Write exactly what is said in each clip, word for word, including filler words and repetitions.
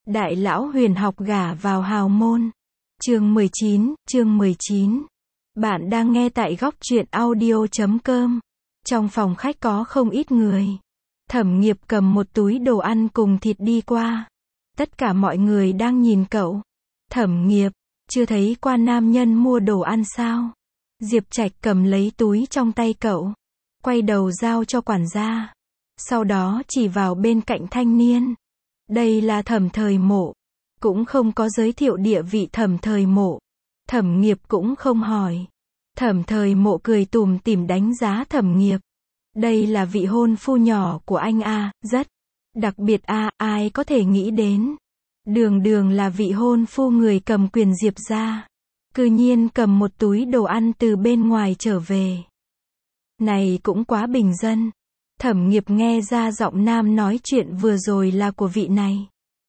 Đại lão huyền học gả vào hào môn. Chương mười chín, chương mười chín. Bạn đang nghe tại góc truyện audio chấm com. Trong phòng khách có không ít người. Thẩm Nghiệp cầm một túi đồ ăn cùng thịt đi qua. Tất cả mọi người đang nhìn cậu. Thẩm Nghiệp, chưa thấy qua nam nhân mua đồ ăn sao? Diệp Trạch cầm lấy túi trong tay cậu, quay đầu giao cho quản gia. Sau đó chỉ vào bên cạnh thanh niên. Đây là Thẩm Thời Mộ. Cũng không có giới thiệu địa vị Thẩm Thời Mộ. Thẩm Nghiệp cũng không hỏi. Thẩm Thời Mộ cười tủm tỉm đánh giá Thẩm Nghiệp. Đây là vị hôn phu nhỏ của anh a, rất đặc biệt a, ai có thể nghĩ đến. Đường đường là vị hôn phu người cầm quyền Diệp gia, cư nhiên cầm một túi đồ ăn từ bên ngoài trở về. Này cũng quá bình dân. Thẩm Nghiệp nghe ra giọng nam nói chuyện vừa rồi là của vị này.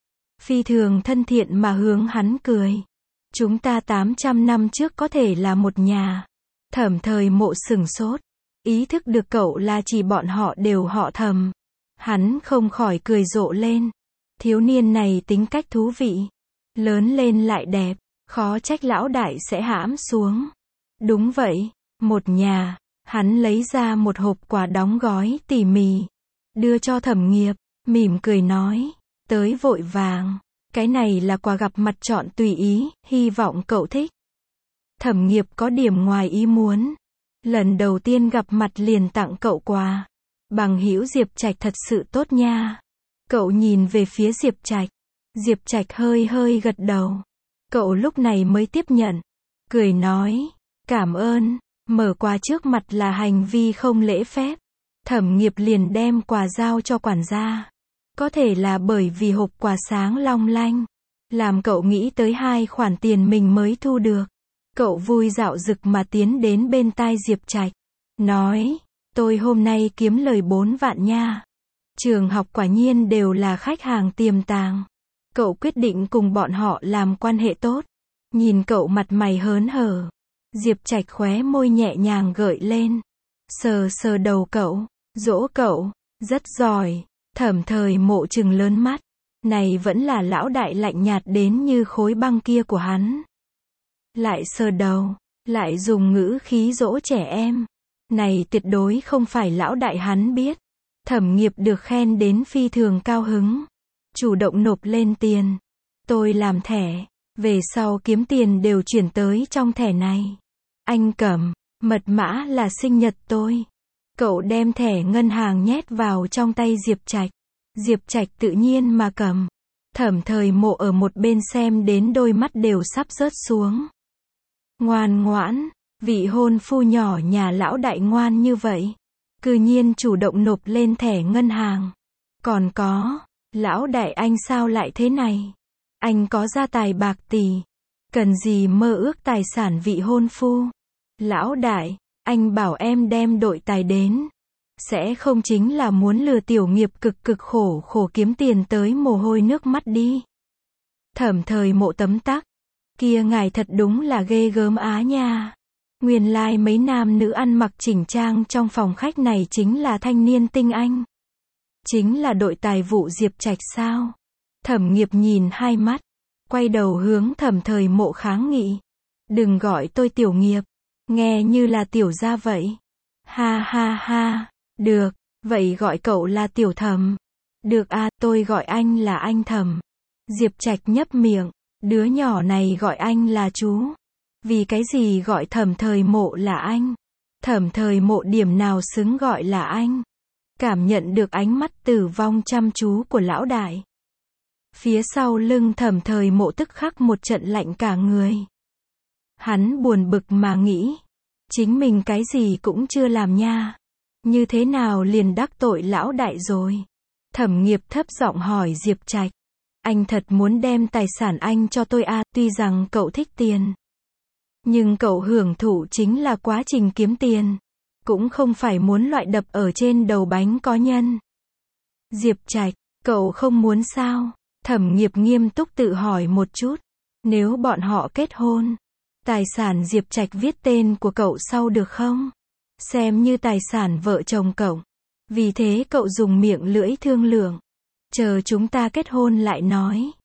Phi thường thân thiện mà hướng hắn cười. Chúng ta tám trăm năm trước có thể là một nhà. Thẩm Thời Mộ sửng sốt. Ý thức được cậu là chỉ bọn họ đều họ Thẩm. Hắn không khỏi cười rộ lên. Thiếu niên này tính cách thú vị. Lớn lên lại đẹp. Khó trách lão đại sẽ hãm xuống. Đúng vậy, một nhà. Hắn lấy ra một hộp quà đóng gói tỉ mỉ, đưa cho Thẩm Nghiệp, mỉm cười nói, tới vội vàng, cái này là quà gặp mặt chọn tùy ý, hy vọng cậu thích. Thẩm Nghiệp có điểm ngoài ý muốn, lần đầu tiên gặp mặt liền tặng cậu quà. Bằng hữu Diệp Trạch thật sự tốt nha. Cậu nhìn về phía Diệp Trạch, Diệp Trạch hơi hơi gật đầu. Cậu lúc này mới tiếp nhận, cười nói, cảm ơn. Mở quà trước mặt là hành vi không lễ phép. Thẩm Nghiệp liền đem quà giao cho quản gia. Có thể là bởi vì hộp quà sáng long lanh, làm cậu nghĩ tới hai khoản tiền mình mới thu được. Cậu vui dạo dực mà tiến đến bên tai Diệp Trạch, nói, tôi hôm nay kiếm lời bốn vạn nha. Trường học quả nhiên đều là khách hàng tiềm tàng. Cậu quyết định cùng bọn họ làm quan hệ tốt. Nhìn cậu mặt mày hớn hở, Diệp Trạch khóe môi nhẹ nhàng gợi lên, sờ sờ đầu cậu, dỗ cậu, rất giỏi. Thẩm Thời Mộ trừng lớn mắt, này vẫn là lão đại lạnh nhạt đến như khối băng kia của hắn. Lại sờ đầu, lại dùng ngữ khí dỗ trẻ em, này tuyệt đối không phải lão đại hắn biết. Thẩm Nghiệp được khen đến phi thường cao hứng, chủ động nộp lên tiền. Tôi làm thẻ, về sau kiếm tiền đều chuyển tới trong thẻ này. Anh cầm, mật mã là sinh nhật tôi. Cậu đem thẻ ngân hàng nhét vào trong tay Diệp Trạch. Diệp Trạch tự nhiên mà cầm. Thẩm Thời Mộ ở một bên xem đến đôi mắt đều sắp rớt xuống. Ngoan ngoãn, vị hôn phu nhỏ nhà lão đại ngoan như vậy, cư nhiên chủ động nộp lên thẻ ngân hàng. Còn có, lão đại anh sao lại thế này? Anh có gia tài bạc tỷ, cần gì mơ ước tài sản vị hôn phu? Lão đại, anh bảo em đem đội tài đến, sẽ không chính là muốn lừa Tiểu Nghiệp cực cực khổ khổ kiếm tiền tới mồ hôi nước mắt đi. Thẩm Thời Mộ tấm tắc, kia ngài thật đúng là ghê gớm á nha. Nguyên lai like mấy nam nữ ăn mặc chỉnh trang trong phòng khách này chính là thanh niên tinh anh. Chính là đội tài vụ Diệp Trạch sao? Thẩm Nghiệp nhìn hai mắt, quay đầu hướng Thẩm Thời Mộ kháng nghị. Đừng gọi tôi Tiểu Nghiệp, nghe như là tiểu gia vậy. Ha ha ha, được, vậy gọi cậu là Tiểu Thẩm. Được à, tôi gọi anh là anh Thẩm. Diệp Trạch nhấp miệng, đứa nhỏ này gọi anh là chú. Vì cái gì gọi Thẩm Thời Mộ là anh? Thẩm Thời Mộ điểm nào xứng gọi là anh? Cảm nhận được ánh mắt tử vong chăm chú của lão đại. Phía sau lưng Thẩm Thời Mộ tức khắc một trận lạnh cả người. Hắn buồn bực mà nghĩ, chính mình cái gì cũng chưa làm nha, như thế nào liền đắc tội lão đại rồi. Thẩm Nghiệp thấp giọng hỏi Diệp Trạch, anh thật muốn đem tài sản anh cho tôi à? Tuy rằng cậu thích tiền, nhưng cậu hưởng thụ chính là quá trình kiếm tiền, cũng không phải muốn loại đập ở trên đầu bánh có nhân. Diệp Trạch, cậu không muốn sao? Thẩm Nghiệp nghiêm túc tự hỏi một chút, nếu bọn họ kết hôn, tài sản Diệp Trạch viết tên của cậu sau được không? Xem như tài sản vợ chồng cậu. Vì thế cậu dùng miệng lưỡi thương lượng, chờ chúng ta kết hôn lại nói.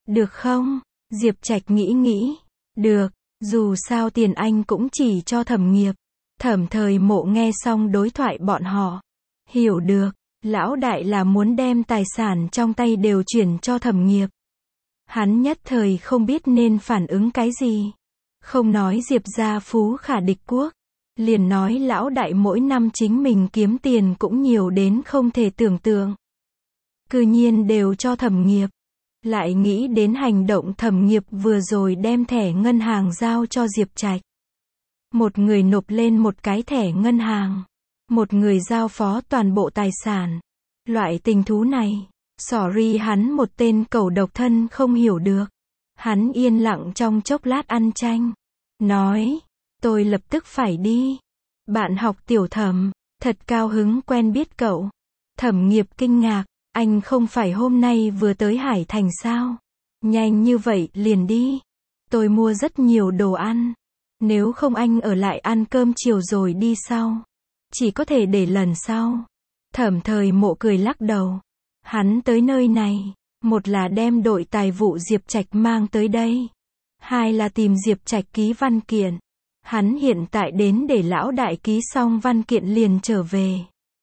Được không? Diệp Trạch nghĩ nghĩ. Được, dù sao tiền anh cũng chỉ cho Thẩm Nghiệp. Thẩm Thời Mộ nghe xong đối thoại bọn họ. Hiểu được, lão đại là muốn đem tài sản trong tay đều chuyển cho Thẩm Nghiệp. Hắn nhất thời không biết nên phản ứng cái gì. Không nói Diệp gia phú khả địch quốc. Liền nói lão đại mỗi năm chính mình kiếm tiền cũng nhiều đến không thể tưởng tượng. Cư nhiên đều cho Thẩm Nghiệp. Lại nghĩ đến hành động Thẩm Nghiệp vừa rồi đem thẻ ngân hàng giao cho Diệp Trạch. Một người nộp lên một cái thẻ ngân hàng. Một người giao phó toàn bộ tài sản. Loại tình thú này, sorry hắn một tên cẩu độc thân không hiểu được. Hắn yên lặng trong chốc lát ăn chanh. Nói, tôi lập tức phải đi. Bạn học Tiểu Thẩm, thật cao hứng quen biết cậu. Thẩm Nghiệp kinh ngạc, anh không phải hôm nay vừa tới Hải Thành sao? Nhanh như vậy liền đi. Tôi mua rất nhiều đồ ăn. Nếu không anh ở lại ăn cơm chiều rồi đi sau. Chỉ có thể để lần sau. Thẩm Thời Mộ cười lắc đầu. Hắn tới nơi này, một là đem đội tài vụ Diệp Trạch mang tới đây. Hai là tìm Diệp Trạch ký văn kiện. Hắn hiện tại đến để lão đại ký xong văn kiện liền trở về.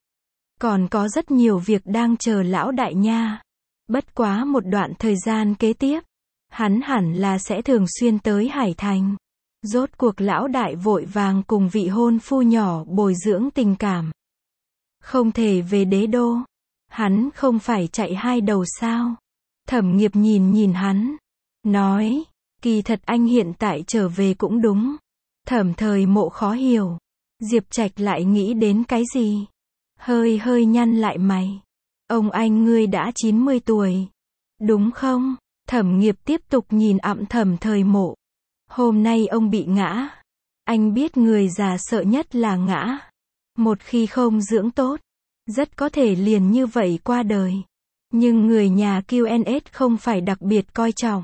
Còn có rất nhiều việc đang chờ lão đại nha. Bất quá một đoạn thời gian kế tiếp, hắn hẳn là sẽ thường xuyên tới Hải Thành. Rốt cuộc lão đại vội vàng cùng vị hôn phu nhỏ bồi dưỡng tình cảm. Không thể về đế đô. Hắn không phải chạy hai đầu sao? Thẩm Nghiệp nhìn nhìn hắn. Nói, kỳ thật anh hiện tại trở về cũng đúng. Thẩm Thời Mộ khó hiểu. Diệp Trạch lại nghĩ đến cái gì? Hơi hơi nhăn lại mày. Ông anh ngươi đã chín mươi tuổi. Đúng không? Thẩm Nghiệp tiếp tục nhìn ẵm Thẩm Thời Mộ. Hôm nay ông bị ngã. Anh biết người già sợ nhất là ngã. Một khi không dưỡng tốt, rất có thể liền như vậy qua đời. Nhưng người nhà quy en ét không phải đặc biệt coi trọng.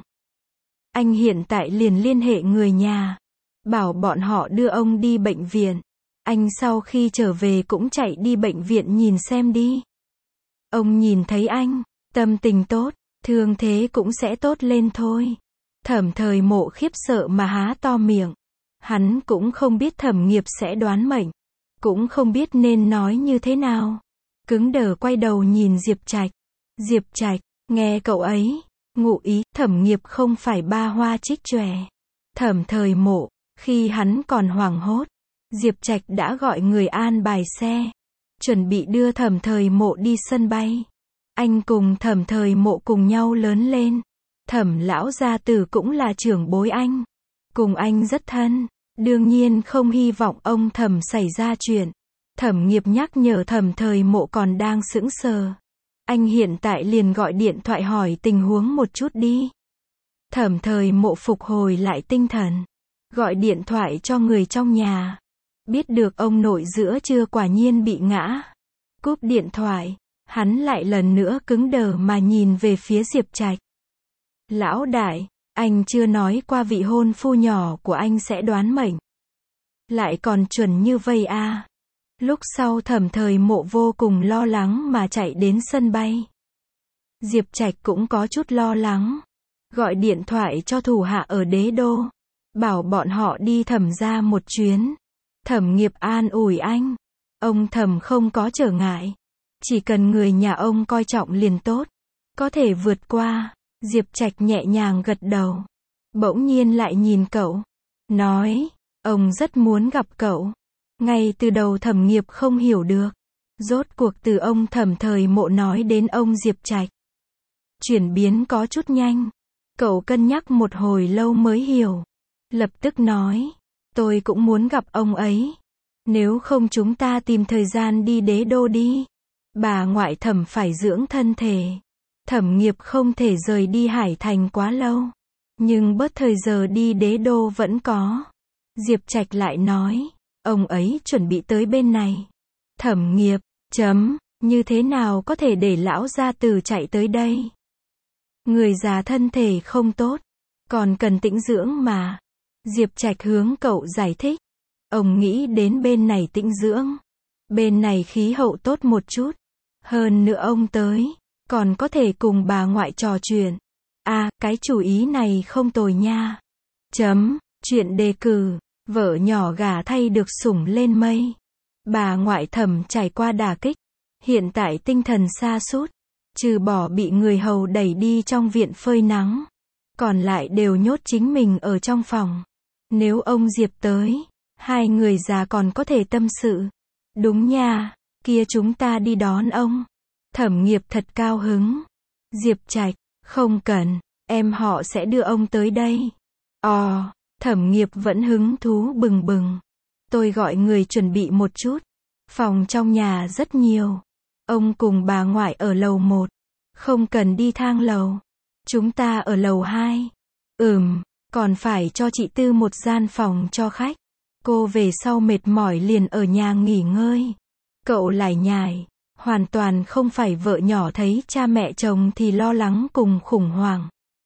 Anh hiện tại liền liên hệ người nhà. Bảo bọn họ đưa ông đi bệnh viện. Anh sau khi trở về cũng chạy đi bệnh viện nhìn xem đi. Ông nhìn thấy anh, tâm tình tốt, thương thế cũng sẽ tốt lên thôi. Thẩm Thời Mộ khiếp sợ mà há to miệng. Hắn cũng không biết Thẩm Nghiệp sẽ đoán mệnh. Cũng không biết nên nói như thế nào. Cứng đờ quay đầu nhìn Diệp Trạch. Diệp Trạch, nghe cậu ấy. Ngụ ý, Thẩm Nghiệp không phải ba hoa trích chòe. Thẩm Thời Mộ, khi hắn còn hoảng hốt, Diệp Trạch đã gọi người an bài xe. Chuẩn bị đưa Thẩm Thời Mộ đi sân bay. Anh cùng Thẩm Thời Mộ cùng nhau lớn lên. Thẩm lão gia tử cũng là trưởng bối anh. Cùng anh rất thân. Đương nhiên không hy vọng ông Thẩm xảy ra chuyện. Thẩm Nghiệp nhắc nhở Thẩm Thời Mộ còn đang sững sờ. Anh hiện tại liền gọi điện thoại hỏi tình huống một chút đi. Thẩm Thời Mộ phục hồi lại tinh thần. Gọi điện thoại cho người trong nhà. Biết được ông nội giữa trưa quả nhiên bị ngã. Cúp điện thoại, hắn lại lần nữa cứng đờ mà nhìn về phía Diệp Trạch. Lão đại, anh chưa nói qua vị hôn phu nhỏ của anh sẽ đoán mệnh. Lại còn chuẩn như vây à. Lúc sau Thẩm Thời Mộ vô cùng lo lắng mà chạy đến sân bay. Diệp Trạch cũng có chút lo lắng. Gọi điện thoại cho thủ hạ ở đế đô. Bảo bọn họ đi Thẩm gia một chuyến. Thẩm Nghiệp an ủi anh. Ông Thẩm không có trở ngại. Chỉ cần người nhà ông coi trọng liền tốt. Có thể vượt qua. Diệp Trạch nhẹ nhàng gật đầu. Bỗng nhiên lại nhìn cậu. Nói, ông rất muốn gặp cậu. Ngay từ đầu Thẩm Nghiệp không hiểu được. Rốt cuộc từ ông Thẩm Thời Mộ nói đến ông Diệp Trạch. Chuyển biến có chút nhanh. Cậu cân nhắc một hồi lâu mới hiểu. Lập tức nói, tôi cũng muốn gặp ông ấy. Nếu không chúng ta tìm thời gian đi đế đô đi. Bà ngoại Thẩm phải dưỡng thân thể. Thẩm Nghiệp không thể rời đi Hải Thành quá lâu. Nhưng bớt thời giờ đi đế đô vẫn có. Diệp Trạch lại nói, ông ấy chuẩn bị tới bên này. Thẩm Nghiệp, chấm, như thế nào có thể để lão gia tử chạy tới đây? Người già thân thể không tốt, còn cần tĩnh dưỡng mà. Diệp Trạch hướng cậu giải thích. Ông nghĩ đến bên này tĩnh dưỡng. Bên này khí hậu tốt một chút. Hơn nữa ông tới, còn có thể cùng bà ngoại trò chuyện. À, cái chủ ý này không tồi nha. Chấm, chuyện đề cử, vợ nhỏ gả thay được sủng lên mây. Bà ngoại Thẩm trải qua đả kích, hiện tại tinh thần sa sút, trừ bỏ bị người hầu đẩy đi trong viện phơi nắng, còn lại đều nhốt chính mình ở trong phòng. Nếu ông Diệp tới, hai người già còn có thể tâm sự. Đúng nha, kia chúng ta đi đón ông. Thẩm Nghiệp thật cao hứng. Diệp Trạch, không cần, em họ sẽ đưa ông tới đây. Ồ, Thẩm Nghiệp vẫn hứng thú bừng bừng. Tôi gọi người chuẩn bị một chút. Phòng trong nhà rất nhiều. Ông cùng bà ngoại ở lầu một. Không cần đi thang lầu. Chúng ta ở lầu hai. Ừm, còn phải cho chị Tư một gian phòng cho khách. Cô về sau mệt mỏi liền ở nhà nghỉ ngơi. Cậu lải nhải, hoàn toàn không phải vợ nhỏ thấy cha mẹ chồng thì lo lắng cùng khủng hoảng.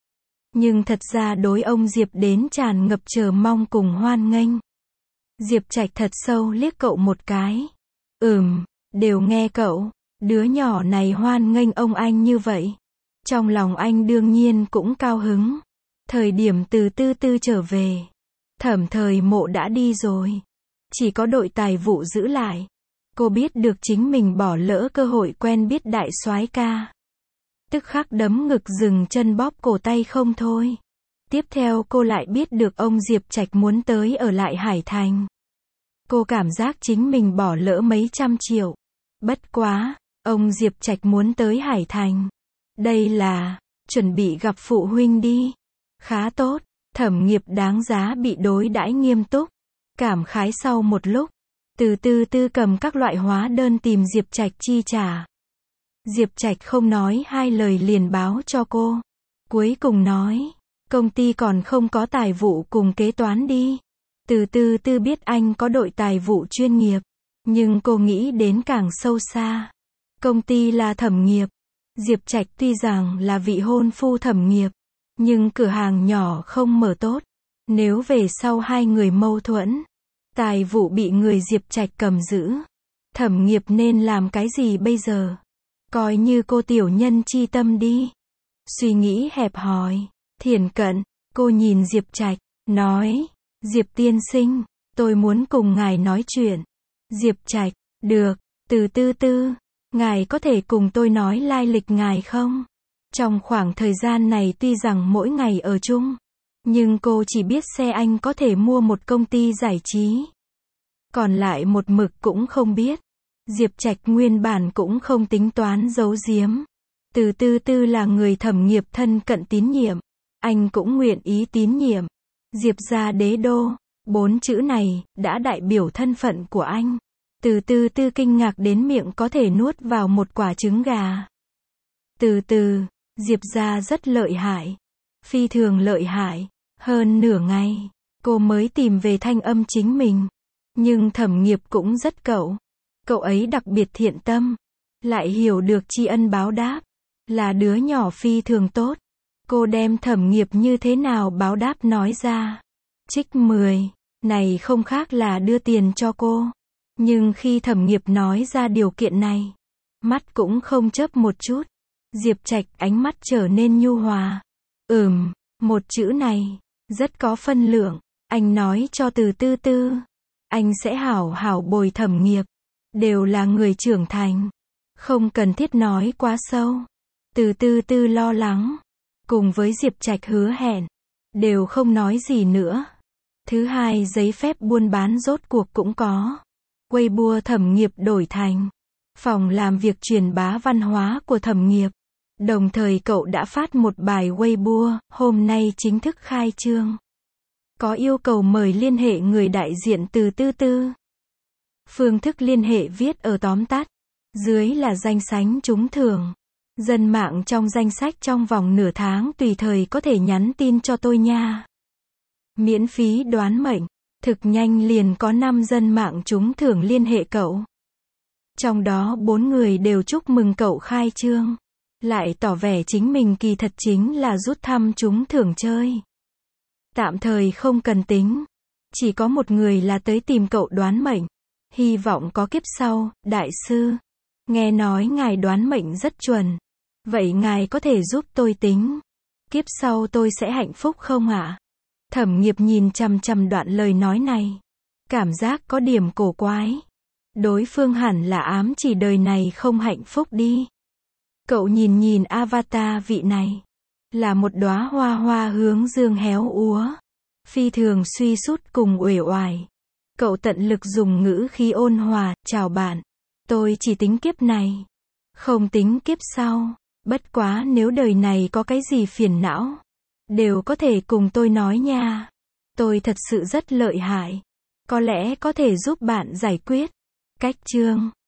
Nhưng thật ra đối ông Diệp đến tràn ngập chờ mong cùng hoan nghênh. Diệp Trạch thật sâu liếc cậu một cái. Ừm, đều nghe cậu, đứa nhỏ này hoan nghênh ông anh như vậy. Trong lòng anh đương nhiên cũng cao hứng. Thời điểm từ Tư Tư trở về, Thẩm Thời Mộ đã đi rồi. Chỉ có đội tài vụ giữ lại. Cô biết được chính mình bỏ lỡ cơ hội quen biết đại soái ca. Tức khắc đấm ngực dừng chân bóp cổ tay không thôi. Tiếp theo cô lại biết được ông Diệp Trạch muốn tới ở lại Hải Thành. Cô cảm giác chính mình bỏ lỡ mấy trăm triệu. Bất quá, ông Diệp Trạch muốn tới Hải Thành. Đây là, chuẩn bị gặp phụ huynh đi. Khá tốt, Thẩm Nghiệp đáng giá bị đối đãi nghiêm túc. Cảm khái sau một lúc, từ từ tư cầm các loại hóa đơn tìm Diệp Trạch chi trả. Diệp Trạch không nói hai lời liền báo cho cô. Cuối cùng nói, công ty còn không có tài vụ cùng kế toán đi. Từ từ tư biết anh có đội tài vụ chuyên nghiệp, nhưng cô nghĩ đến càng sâu xa. Công ty là Thẩm Nghiệp. Diệp Trạch tuy rằng là vị hôn phu Thẩm Nghiệp, nhưng cửa hàng nhỏ không mở tốt. Nếu về sau hai người mâu thuẫn, tài vụ bị người Diệp Trạch cầm giữ, Thẩm Nghiệp nên làm cái gì bây giờ? Coi như cô tiểu nhân chi tâm đi. Suy nghĩ hẹp hòi, thiển cận, cô nhìn Diệp Trạch, nói, Diệp tiên sinh, tôi muốn cùng ngài nói chuyện. Diệp Trạch, được, từ tư tư, ngài có thể cùng tôi nói lai lịch ngài không? Trong khoảng thời gian này tuy rằng mỗi ngày ở chung, nhưng cô chỉ biết xe anh có thể mua một công ty giải trí. Còn lại một mực cũng không biết. Diệp Trạch nguyên bản cũng không tính toán giấu giếm. Từ tư tư là người Thẩm Nghiệp thân cận tín nhiệm. Anh cũng nguyện ý tín nhiệm. Diệp gia đế đô, bốn chữ này, đã đại biểu thân phận của anh. Từ tư tư kinh ngạc đến miệng có thể nuốt vào một quả trứng gà. Từ từ, Diệp gia rất lợi hại. Phi thường lợi hại. Hơn nửa ngày, cô mới tìm về thanh âm chính mình. Nhưng Thẩm Nghiệp cũng rất cậu. Cậu ấy đặc biệt thiện tâm. Lại hiểu được tri ân báo đáp. Là đứa nhỏ phi thường tốt. Cô đem Thẩm Nghiệp như thế nào báo đáp nói ra. Trích mười. Này không khác là đưa tiền cho cô. Nhưng khi Thẩm Nghiệp nói ra điều kiện này, mắt cũng không chớp một chút. Diệp Trạch ánh mắt trở nên nhu hòa. Ừm, một chữ này, rất có phân lượng. Anh nói cho từ tư tư. Anh sẽ hảo hảo bồi Thẩm Nghiệp. Đều là người trưởng thành. Không cần thiết nói quá sâu. Từ tư tư lo lắng. Cùng với Diệp Trạch hứa hẹn. Đều không nói gì nữa. Thứ hai, giấy phép buôn bán rốt cuộc cũng có. Weibo Thẩm Nghiệp đổi thành phòng làm việc truyền bá văn hóa của Thẩm Nghiệp. Đồng thời cậu đã phát một bài Weibo, hôm nay chính thức khai trương. Có yêu cầu mời liên hệ người đại diện từ tư tư. Phương thức liên hệ viết ở tóm tắt. Dưới là danh sách trúng thưởng. Dân mạng trong danh sách trong vòng nửa tháng tùy thời có thể nhắn tin cho tôi nha. Miễn phí đoán mệnh. Thực nhanh liền có năm dân mạng trúng thưởng liên hệ cậu. Trong đó bốn người đều chúc mừng cậu khai trương. Lại tỏ vẻ chính mình kỳ thật chính là rút thăm trúng thưởng chơi. Tạm thời không cần tính. Chỉ có một người là tới tìm cậu đoán mệnh. Hy vọng có kiếp sau, đại sư. Nghe nói ngài đoán mệnh rất chuẩn. Vậy ngài có thể giúp tôi tính. Kiếp sau tôi sẽ hạnh phúc không ạ? Thẩm Nghiệp nhìn chằm chằm đoạn lời nói này. Cảm giác có điểm cổ quái. Đối phương hẳn là ám chỉ đời này không hạnh phúc đi. Cậu nhìn nhìn avatar vị này. Là một đóa hoa hoa hướng dương héo úa. Phi thường suy sút cùng uể oải. Cậu tận lực dùng ngữ khí ôn hòa, chào bạn. Tôi chỉ tính kiếp này. Không tính kiếp sau. Bất quá nếu đời này có cái gì phiền não. Đều có thể cùng tôi nói nha. Tôi thật sự rất lợi hại. Có lẽ có thể giúp bạn giải quyết. Cách chương